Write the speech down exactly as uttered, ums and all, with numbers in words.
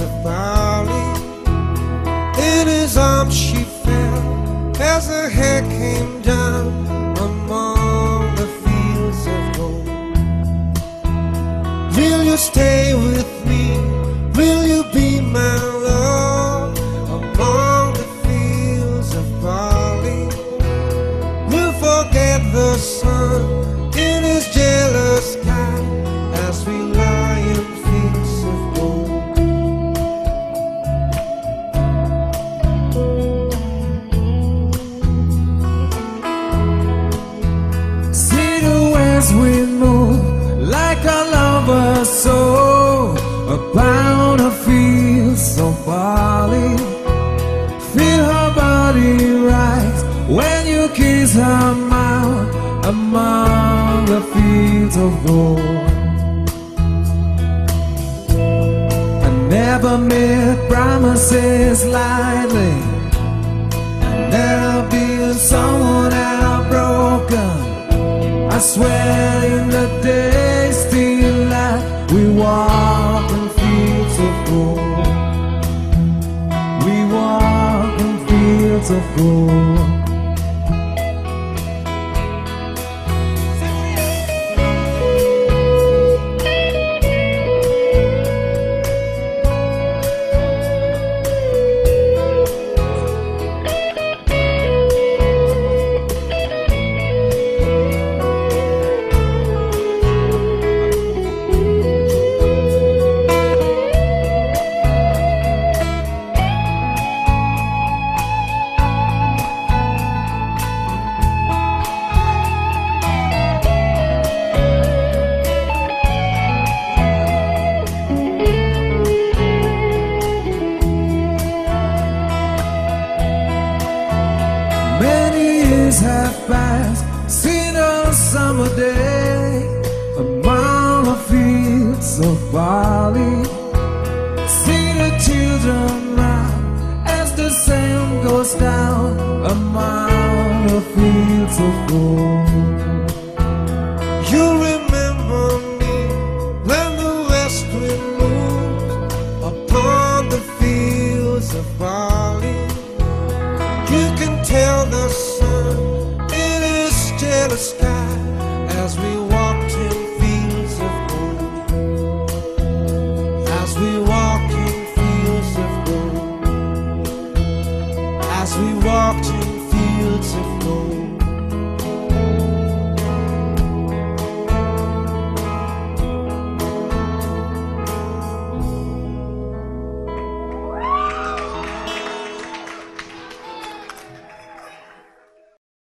of barley. In his arms she fell as her hair came down among the fields of gold. Will you stay with me? Will you be my love among the fields of barley? We'll forget the sun in his jealous sky as we lie in fields of gold. See the west wind move like a lover's soul upon the fields of barley. Feel her body rise when you kiss her mouth among the fields of gold. I never made promises lightly, and there'll be someone I've broken. I swear in the days still light we walk in fields of gold. We walk in fields of gold. Have passed, seen a summer day among the fields of barley. See the children run as the sun goes down among the fields of gold.